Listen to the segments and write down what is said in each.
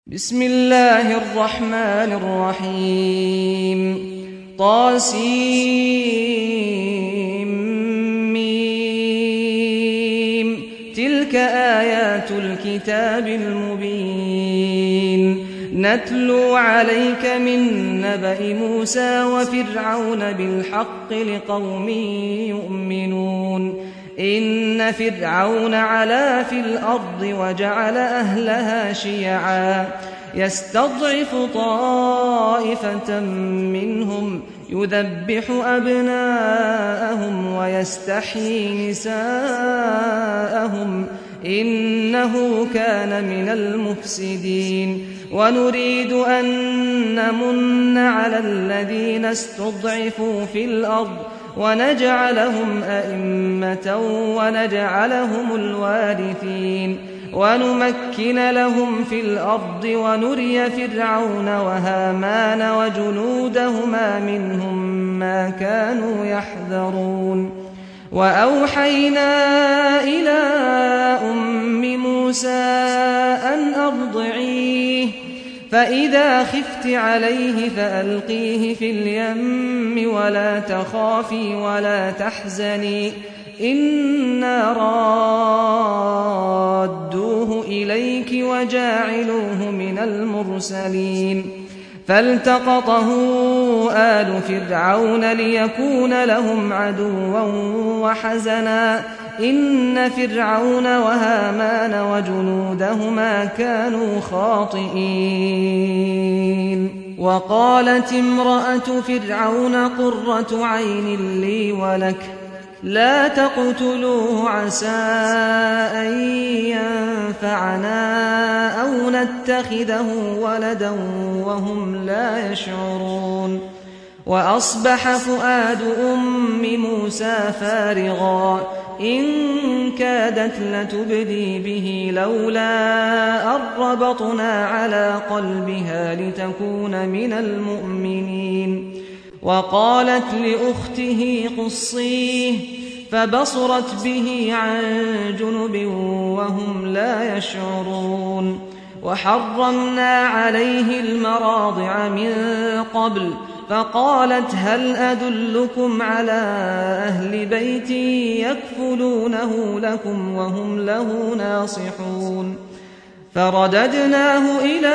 بسم الله الرحمن الرحيم طاسيم تلك آيات الكتاب المبين نتلو عليك من نبأ موسى وفرعون بالحق لقوم يؤمنون إن فرعون علا في الأرض وجعل أهلها شيعا يستضعف طائفة منهم يذبح أبناءهم ويستحيي نساءهم إنه كان من المفسدين ونريد أن نمن على الذين استضعفوا في الأرض ونجعلهم أئمة ونجعلهم الوارثين ونمكن لهم في الأرض ونري فرعون وهامان وجنودهما منهم ما كانوا يحذرون وأوحينا إلى أم موسى أن أرضعيه فإذا خفت عليه فألقيه في اليم ولا تخافي ولا تحزني إنا رادوه إليك وجاعلوه من المرسلين فالتقطه آل فرعون ليكون لهم عدوا وحزنا إن فرعون وهامان وجنودهما كانوا خاطئين وقالت امرأة فرعون قرة عين لي ولك لا تقتلوه عسى أن ينفعنا أو نتخذه ولدا وهم لا يشعرون وأصبح فؤاد أم موسى فارغا إن كادت لتبدي به لولا أن ربطنا على قلبها لتكون من المؤمنين وقالت لأخته قصيه فبصرت به عن جنب وهم لا يشعرون وحرمنا عليه المراضع من قبل فقالت هل أدلكم على أهل بيت يكفلونه لكم وهم له ناصحون فرددناه إلى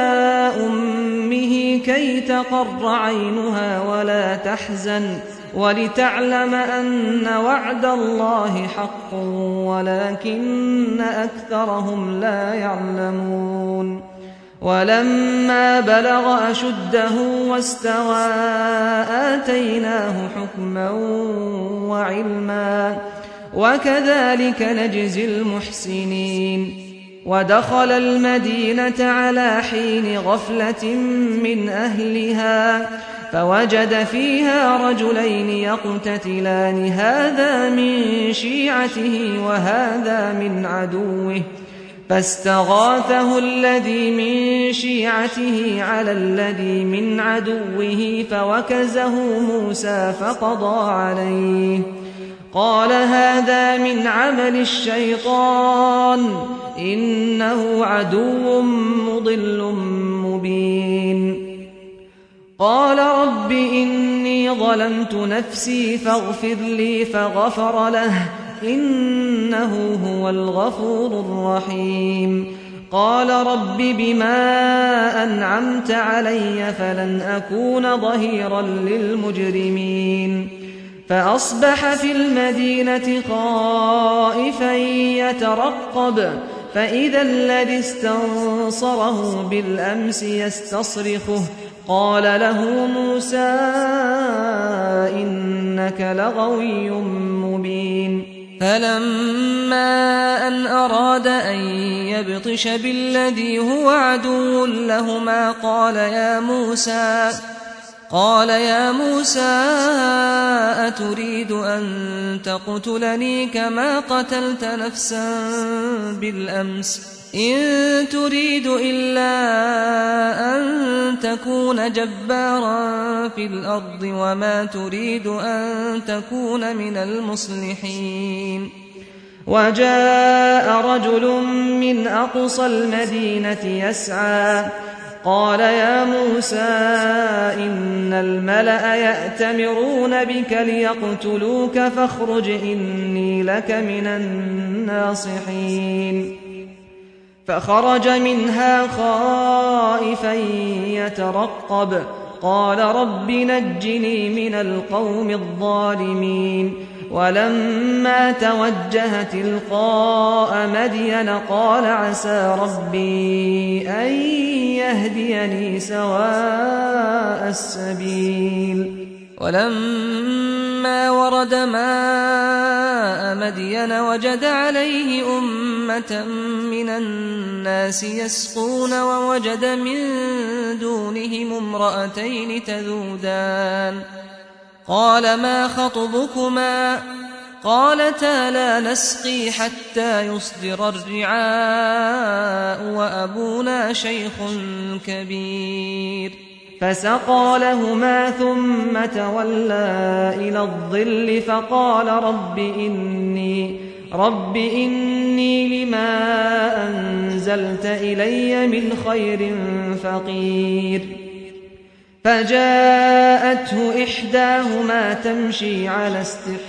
أمه كي تقر عينها ولا تحزن ولتعلم أن وعد الله حق ولكن أكثرهم لا يعلمون ولما بلغ أشده واستوى آتيناه حكما وعلما وكذلك نجزي المحسنين ودخل المدينة على حين غفلة من أهلها فوجد فيها رجلين يقتتلان هذا من شيعته وهذا من عدوه فاستغاثه الذي من شيعته على الذي من عدوه فوكزه موسى فقضى عليه قال هذا من عمل الشيطان إنه عدو مضل مبين قال رب إني ظلمت نفسي فاغفر لي فغفر له إنه هو الغفور الرحيم قال رب بما أنعمت علي فلن أكون ظهيرا للمجرمين فأصبح في المدينة خائفا يترقب فإذا الذي استنصره بالأمس يستصرخه قال له موسى إنك لغوي مبين فلما أن أراد أن يبطش بالذي هو عدو لهما قال يا موسى أتريد أن تقتلني كما قتلت نفسا بالأمس إن تريد إلا أن تكون جبارا في الأرض وما تريد أن تكون من المصلحين وجاء رجل من أقصى المدينة يسعى قال يا موسى إن الملأ يأتمرون بك ليقتلوك فاخرج إني لك من الناصحين فخرج منها خائفا يترقب قال رب نجني من القوم الظالمين ولما توجه تلقاء مدين قال عسى ربي أن يهديني سواء السبيل ولما ورد ماء مدين وجد عليه أمة من الناس يسقون ووجد من دونهم امرأتين تذودان قال ما خطبكما قالتا لا نسقي حتى يصدر الرعاء وأبونا شيخ كبير فسقى لهما ثم تولى إلى الظل فقال رب إني لما أنزلت إلي من خير فقير فجاءته إحداهما تمشي على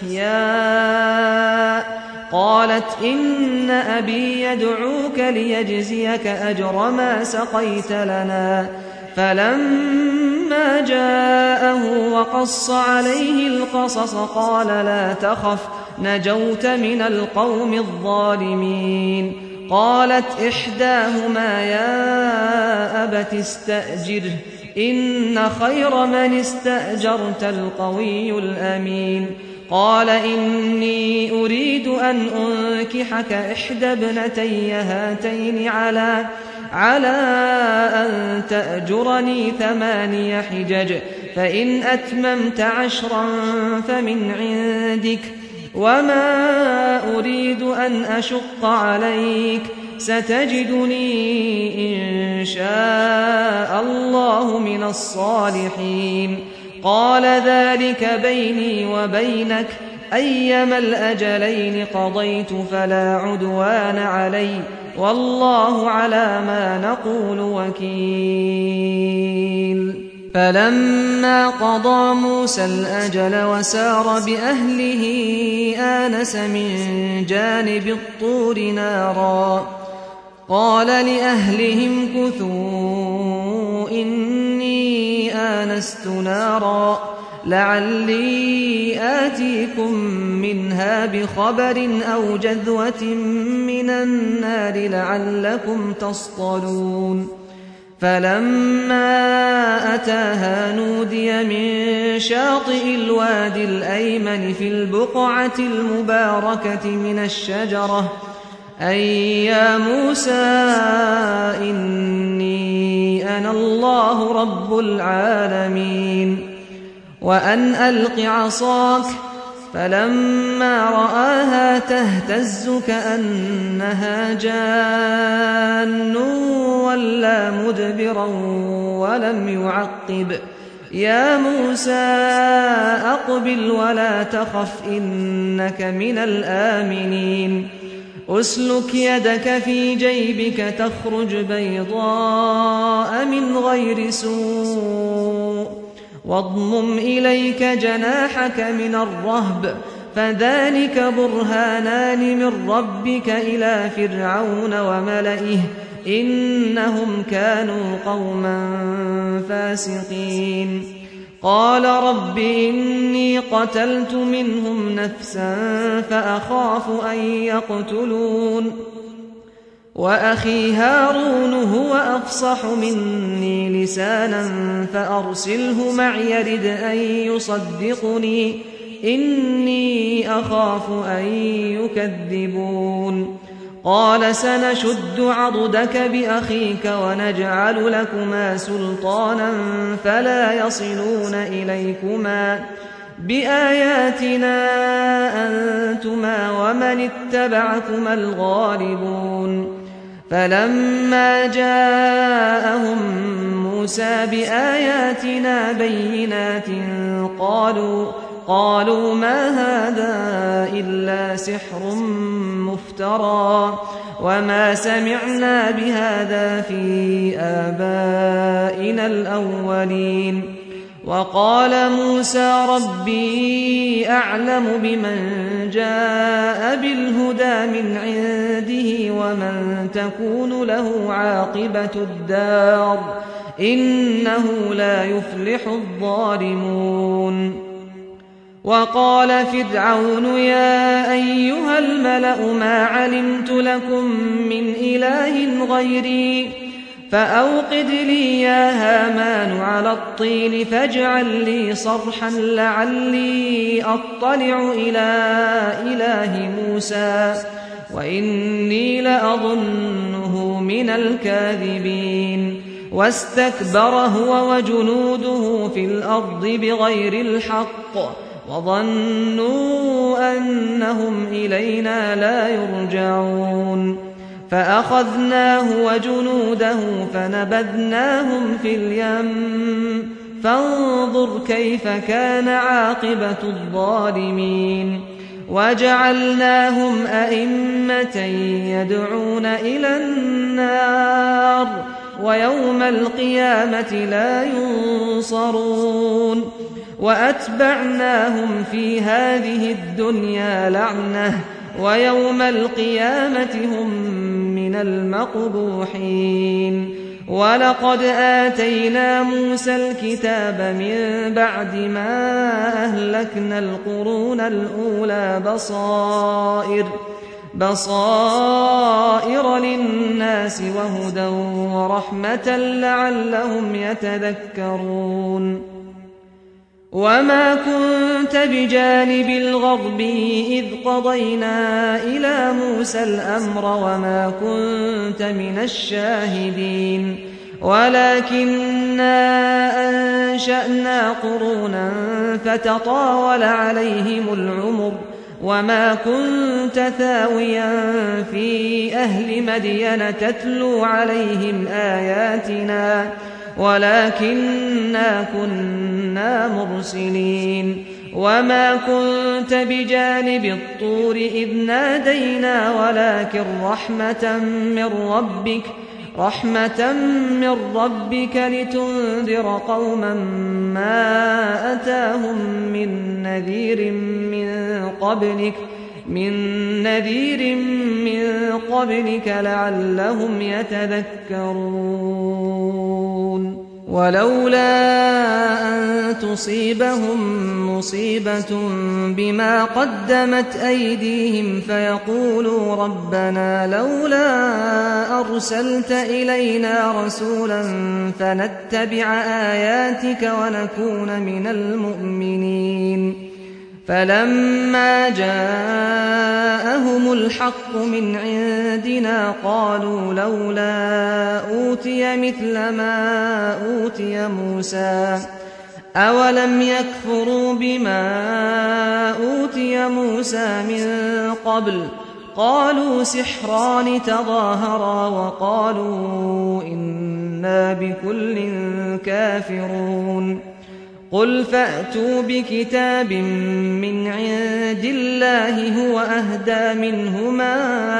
استحياء قالت إن أبي يدعوك ليجزيك أجر ما سقيت لنا فلما جاءه وقص عليه القصص قال لا تخف نجوت من القوم الظالمين قالت إحداهما يا أبت استأجره إن خير من استأجرت القوي الأمين قال إني أريد أن أنكحك إحدى ابنتي هاتين على أن تأجرني 8 حجج فإن أتممت 10 فمن عندك وما أريد أن أشق عليك ستجدني إن شاء الله من الصالحين قال ذلك بيني وبينك أيما الأجلين قضيت فلا عدوان علي والله على ما نقول وكيل فلما قضى موسى الأجل وسار بأهله آنس من جانب الطور نارا قال لأهلهم كثوا إني آنست نارا لعلي آتيكم منها بخبر أو جذوة من النار لعلكم تصطلون فلما أتاها نودي من شاطئ الوادي الأيمن في البقعة المباركة من الشجرة أي يا موسى إني أنا الله رب العالمين وأن ألق عصاك فلما رآها تهتز كأنها جان ولا مدبرا ولم يعقب يا موسى أقبل ولا تخف إنك من الآمنين أسلك يدك في جيبك تخرج بيضاء من غير سوء واضمم إليك جناحك من الرهب فذلك برهانان من ربك إلى فرعون وملئه إنهم كانوا قوما فاسقين قال رب إني قتلت منهم نفسا فأخاف أن يقتلون وأخي هارون هو أفصح مني لسانا فأرسله معي يرد أن يصدقني إني أخاف أن يكذبون قال سنشد عضدك بأخيك ونجعل لكما سلطانا فلا يصلون إليكما بآياتنا أنتما ومن اتبعكما الغالبون فلما جاءهم موسى بآياتنا بينات قالوا ما هذا إلا سحر مفترى وما سمعنا بهذا في آبائنا الأولين. وقال موسى ربي أعلم بمن جاء بالهدى من عنده ومن تكون له عاقبة الدار إنه لا يفلح الظالمون. وقال فرعون يا أيها الملأ ما علمت لكم من إله غيري فأوقد لي يا هامان على الطين فاجعل لي صرحا لعلي أطلع إلى إله موسى وإني لأظنه من الكاذبين. واستكبر هو وجنوده في الأرض بغير الحق وظنوا أنهم إلينا لا يرجعون. فأخذناه وجنوده فنبذناهم في اليم فانظر كيف كان عاقبة الظالمين. وجعلناهم أئمة يدعون إلى النار ويوم القيامة لا ينصرون. وأتبعناهم في هذه الدنيا لعنة ويوم القيامة هم من المقبوحين. ولقد آتينا موسى الكتاب من بعد ما أهلكنا القرون الأولى بصائر للناس وهدى ورحمة لعلهم يتذكرون. وما كنت بجانب الغرب إذ قضينا إلى موسى الأمر وما كنت من الشاهدين ولكننا أنشأنا قرونا فتطاول عليهم العمر وما كنت ثاويا في أهل مدين تتلو عليهم آياتنا ولكننا كنا مرسلين. وما كنت بجانب الطور إذ نادينا ولكن رحمة من ربك لتنذر قوما ما أتاهم من نذير من قبلك لعلهم يتذكرون. ولولا أن تصيبهم مصيبة بما قدمت أيديهم فيقولوا ربنا لولا أرسلت إلينا رسولا فنتبع آياتك ونكون من المؤمنين. فلما جاءهم الحق من عندنا قالوا لولا أوتي مثل ما أوتي موسى أولم يكفروا بما أوتي موسى من قبل قالوا سحران تظاهرا وقالوا إنا بكل كافرون. قل فأتوا بكتاب من عند الله هو أهدى منهما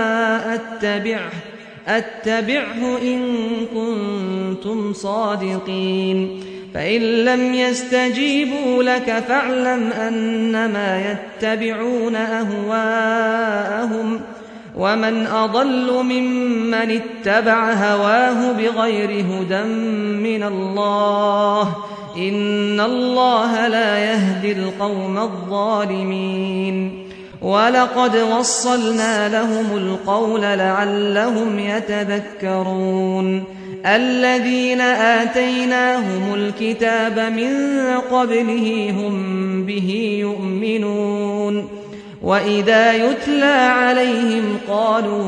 أتبعه إن كنتم صادقين. فإن لم يستجيبوا لك فاعلم أنما يتبعون أهواءهم ومن أضل ممن اتبع هواه بغير هدى من الله إن الله لا يهدي القوم الظالمين. ولقد وصلنا لهم القول لعلهم يتذكرون. الذين آتيناهم الكتاب من قبله هم به يؤمنون. وإذا يتلى عليهم قالوا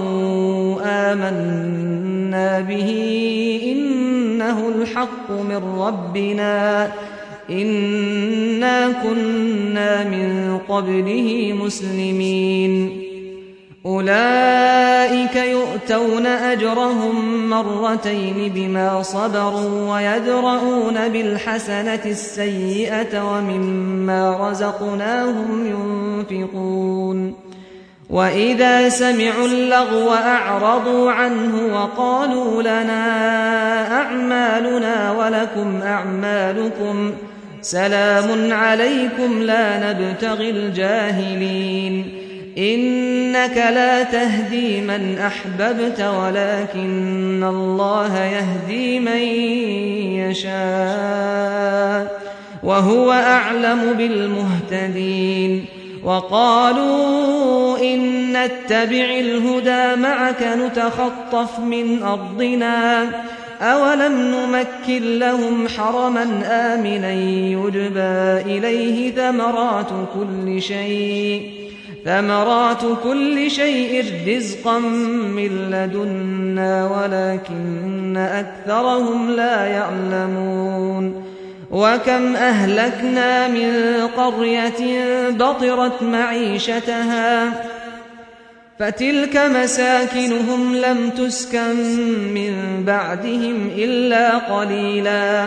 آمنا به إنه الحق من ربنا إنا كنا من قبله مسلمين. أولئك يؤتون أجرهم مرتين بما صبروا ويدرؤون بالحسنة السيئة ومما رزقناهم ينفقون. وإذا سمعوا اللغو أعرضوا عنه وقالوا لنا أعمالنا ولكم أعمالكم سلام عليكم لا نبتغي الجاهلين إنك لا تهدي من أحببت ولكن الله يهدي من يشاء وهو أعلم بالمهتدين وقالوا إن نتبع الهدى معك نتخطف من أرضنا أولم نمكن لهم حرما آمنا يجبى إليه ثمرات كل شيء رزقا من لدنا ولكن أكثرهم لا يعلمون وكم أهلكنا من قرية بطرت معيشتها فتلك مساكنهم لم تسكن من بعدهم إلا قليلا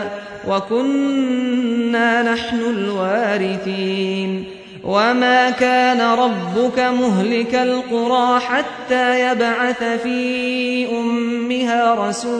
وكنا نحن الوارثين وما كان ربك مهلك القرى حتى يبعث في أمها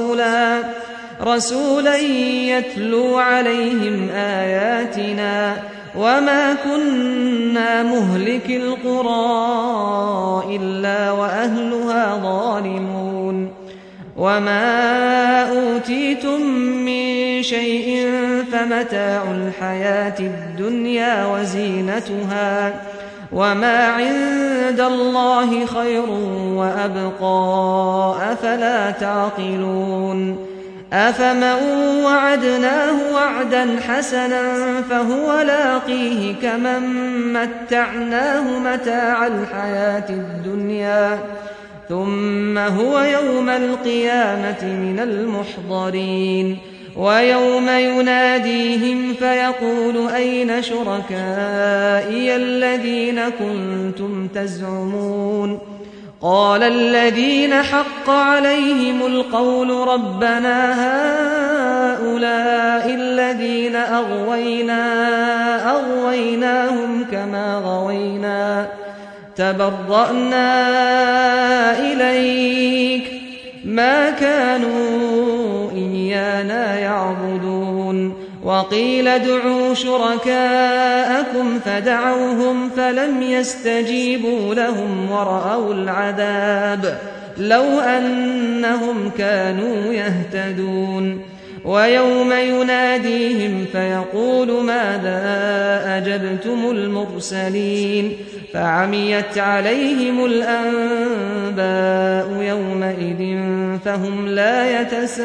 رسولا يتلو عليهم آياتنا وما كنا مهلك القرى إلا وأهلها ظالمون وما أوتيتم من شيء فمتاع الحياة الدنيا وزينتها وما عند الله خير وأبقى أفلا تعقلون أفمن وعدناه وعدا حسنا فهو لاقيه كمن متعناه متاع الحياة الدنيا ثم هو يوم القيامة من المحضرين ويوم يناديهم فيقول أين شركائي الذين كنتم تزعمون قال الذين حق عليهم القول ربنا هؤلاء الذين أغويناهم كما غوينا تبرأنا إليك ما كانوا إيانا يعبدون وقيل ادعوا شركاءكم فدعوهم فلم يستجيبوا لهم ورأوا العذاب لو أنهم كانوا يهتدون ويوم يناديهم فيقول ماذا أجبتم المرسلين فعميت عليهم الأنباء يومئذ فهم لا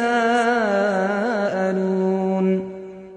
يتساءلون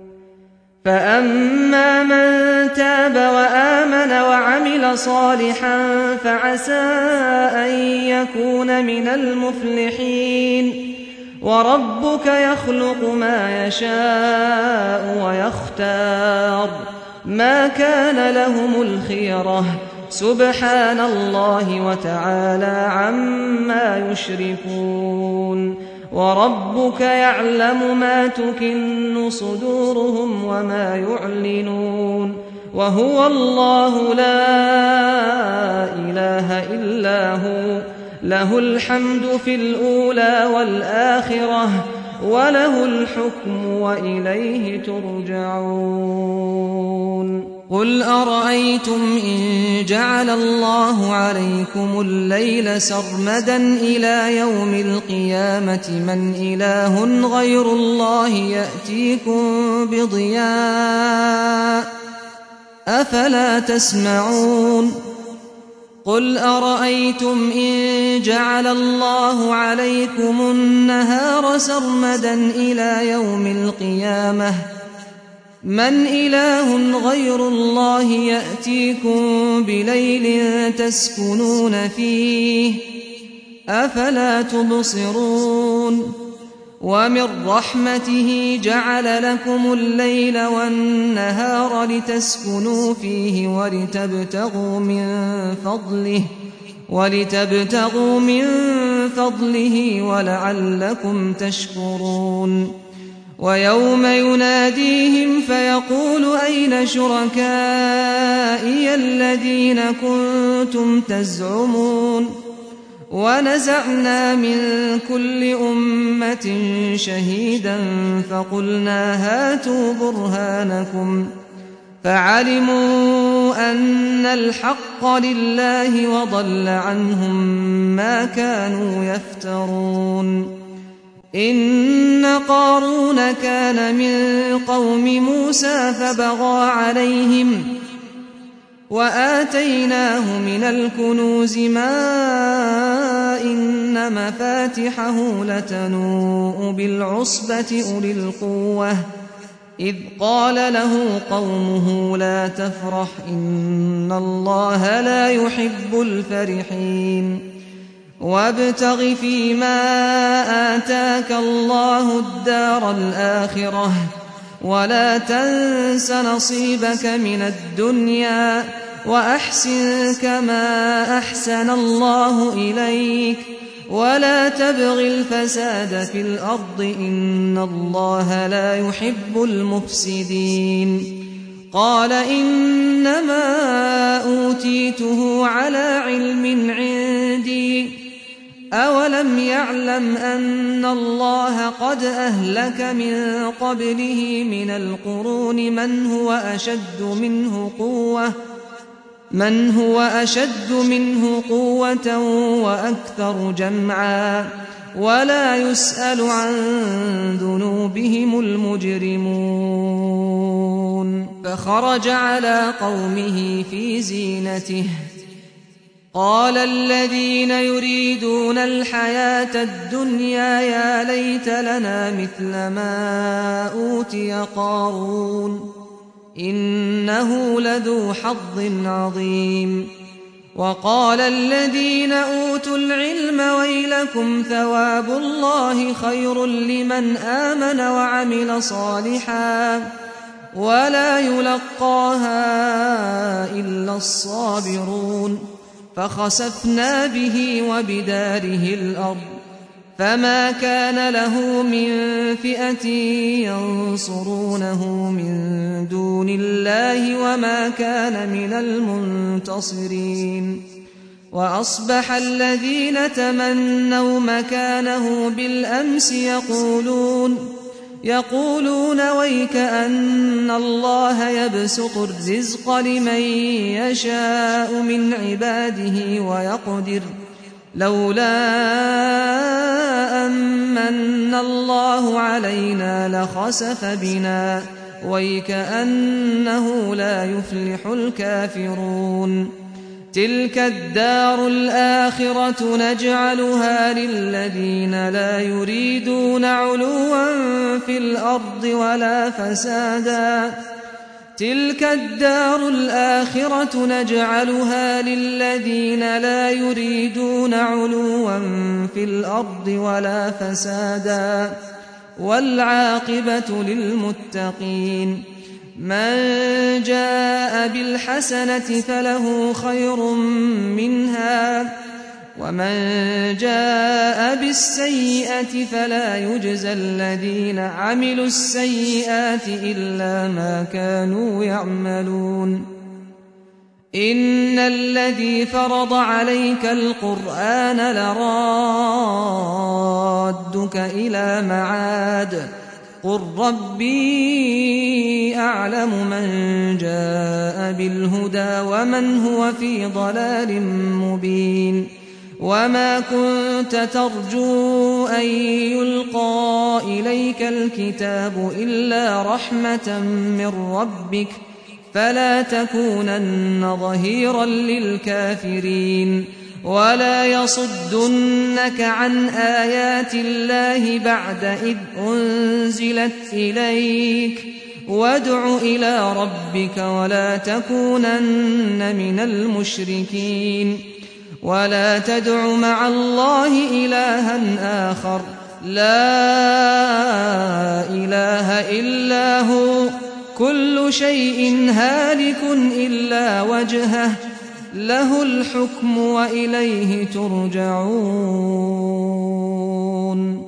فأما من تاب وآمن وعمل صالحا فعسى أن يكون من المفلحين وربك يخلق ما يشاء ويختار ما كان لهم الخيرة سبحان الله وتعالى عما يشركون وربك يعلم ما تكن صدورهم وما يعلنون وهو الله لا إله إلا هو له الحمد في الأولى والآخرة وله الحكم وإليه ترجعون قل أرأيتم إن جعل الله عليكم الليل سرمدا إلى يوم القيامة من إله غير الله يأتيكم بضياء أفلا تسمعون قل أرأيتم إن جعل الله عليكم النهار سرمدا إلى يوم القيامة من إله غير الله يأتيكم بليل تسكنون فيه أفلا تبصرون ومن رحمته جعل لكم الليل والنهار لتسكنوا فيه ولتبتغوا من فضله ولعلكم تشكرون ويوم يناديهم فيقول أين شركائي الذين كنتم تزعمون ونزعنا من كل أمة شهيدا فقلنا هاتوا برهانكم فعلموا أن الحق لله وضل عنهم ما كانوا يفترون إن قارون كان من قوم موسى فبغى عليهم وآتيناه من الكنوز ما إن مفاتحه لتنوء بالعصبة أولي القوة إذ قال له قومه لا تفرح إن الله لا يحب الفرحين وابتغ فيما آتاك الله الدار الآخرة ولا تنس نصيبك من الدنيا وأحسن كما أحسن الله إليك ولا تبغ الفساد في الأرض إن الله لا يحب المفسدين قال إنما أوتيته على علم عندي أولم يعلم أن الله قد أهلك من قبله من القرون من هو أشد منه قوة وأكثر جمعا ولا يسأل عن ذنوبهم المجرمون فخرج على قومه في زينته قال الذين يريدون الحياة الدنيا يا ليت لنا مثل ما أوتي قارون إنه لذو حظ عظيم وقال الذين أوتوا العلم ويلكم ثواب الله خير لمن آمن وعمل صالحا ولا يلقاها إلا الصابرون فخسفنا به وبداره الأرض فما كان له من فئة ينصرونه من دون الله وما كان من المنتصرين وأصبح الذين تمنوا مكانه بالأمس يقولون ويك أن الله يبسط الرزق لمن يشاء من عباده ويقدر لولا أمن الله علينا لخسف بنا ويك أنه لا يفلح الكافرون تلك الدار الآخرة نجعلها للذين لا يريدون علوا في الأرض ولا فسادا تلك الدار الآخرة نجعلها للذين لا يريدون علوا في الأرض ولا فسادا والعاقبة للمتقين من جاء بالحسنة فله خير منها ومن جاء بالسيئة فلا يجزى الذين عملوا السيئات إلا ما كانوا يعملون إن الذي فرض عليك القرآن لرادك إلى معاد قل ربي أعلم من جاء بالهدى ومن هو في ضلال مبين وما كنت ترجو أن يلقى إليك الكتاب إلا رحمة من ربك فلا تكونن ظهيرا للكافرين ولا يصدنك عن آيات الله بعد إذ أنزلت إليك وادع إلى ربك ولا تكونن من المشركين ولا تدع مع الله إلها آخر لا إله إلا هو كل شيء هالك إلا وجهه له الحكم وإليه ترجعون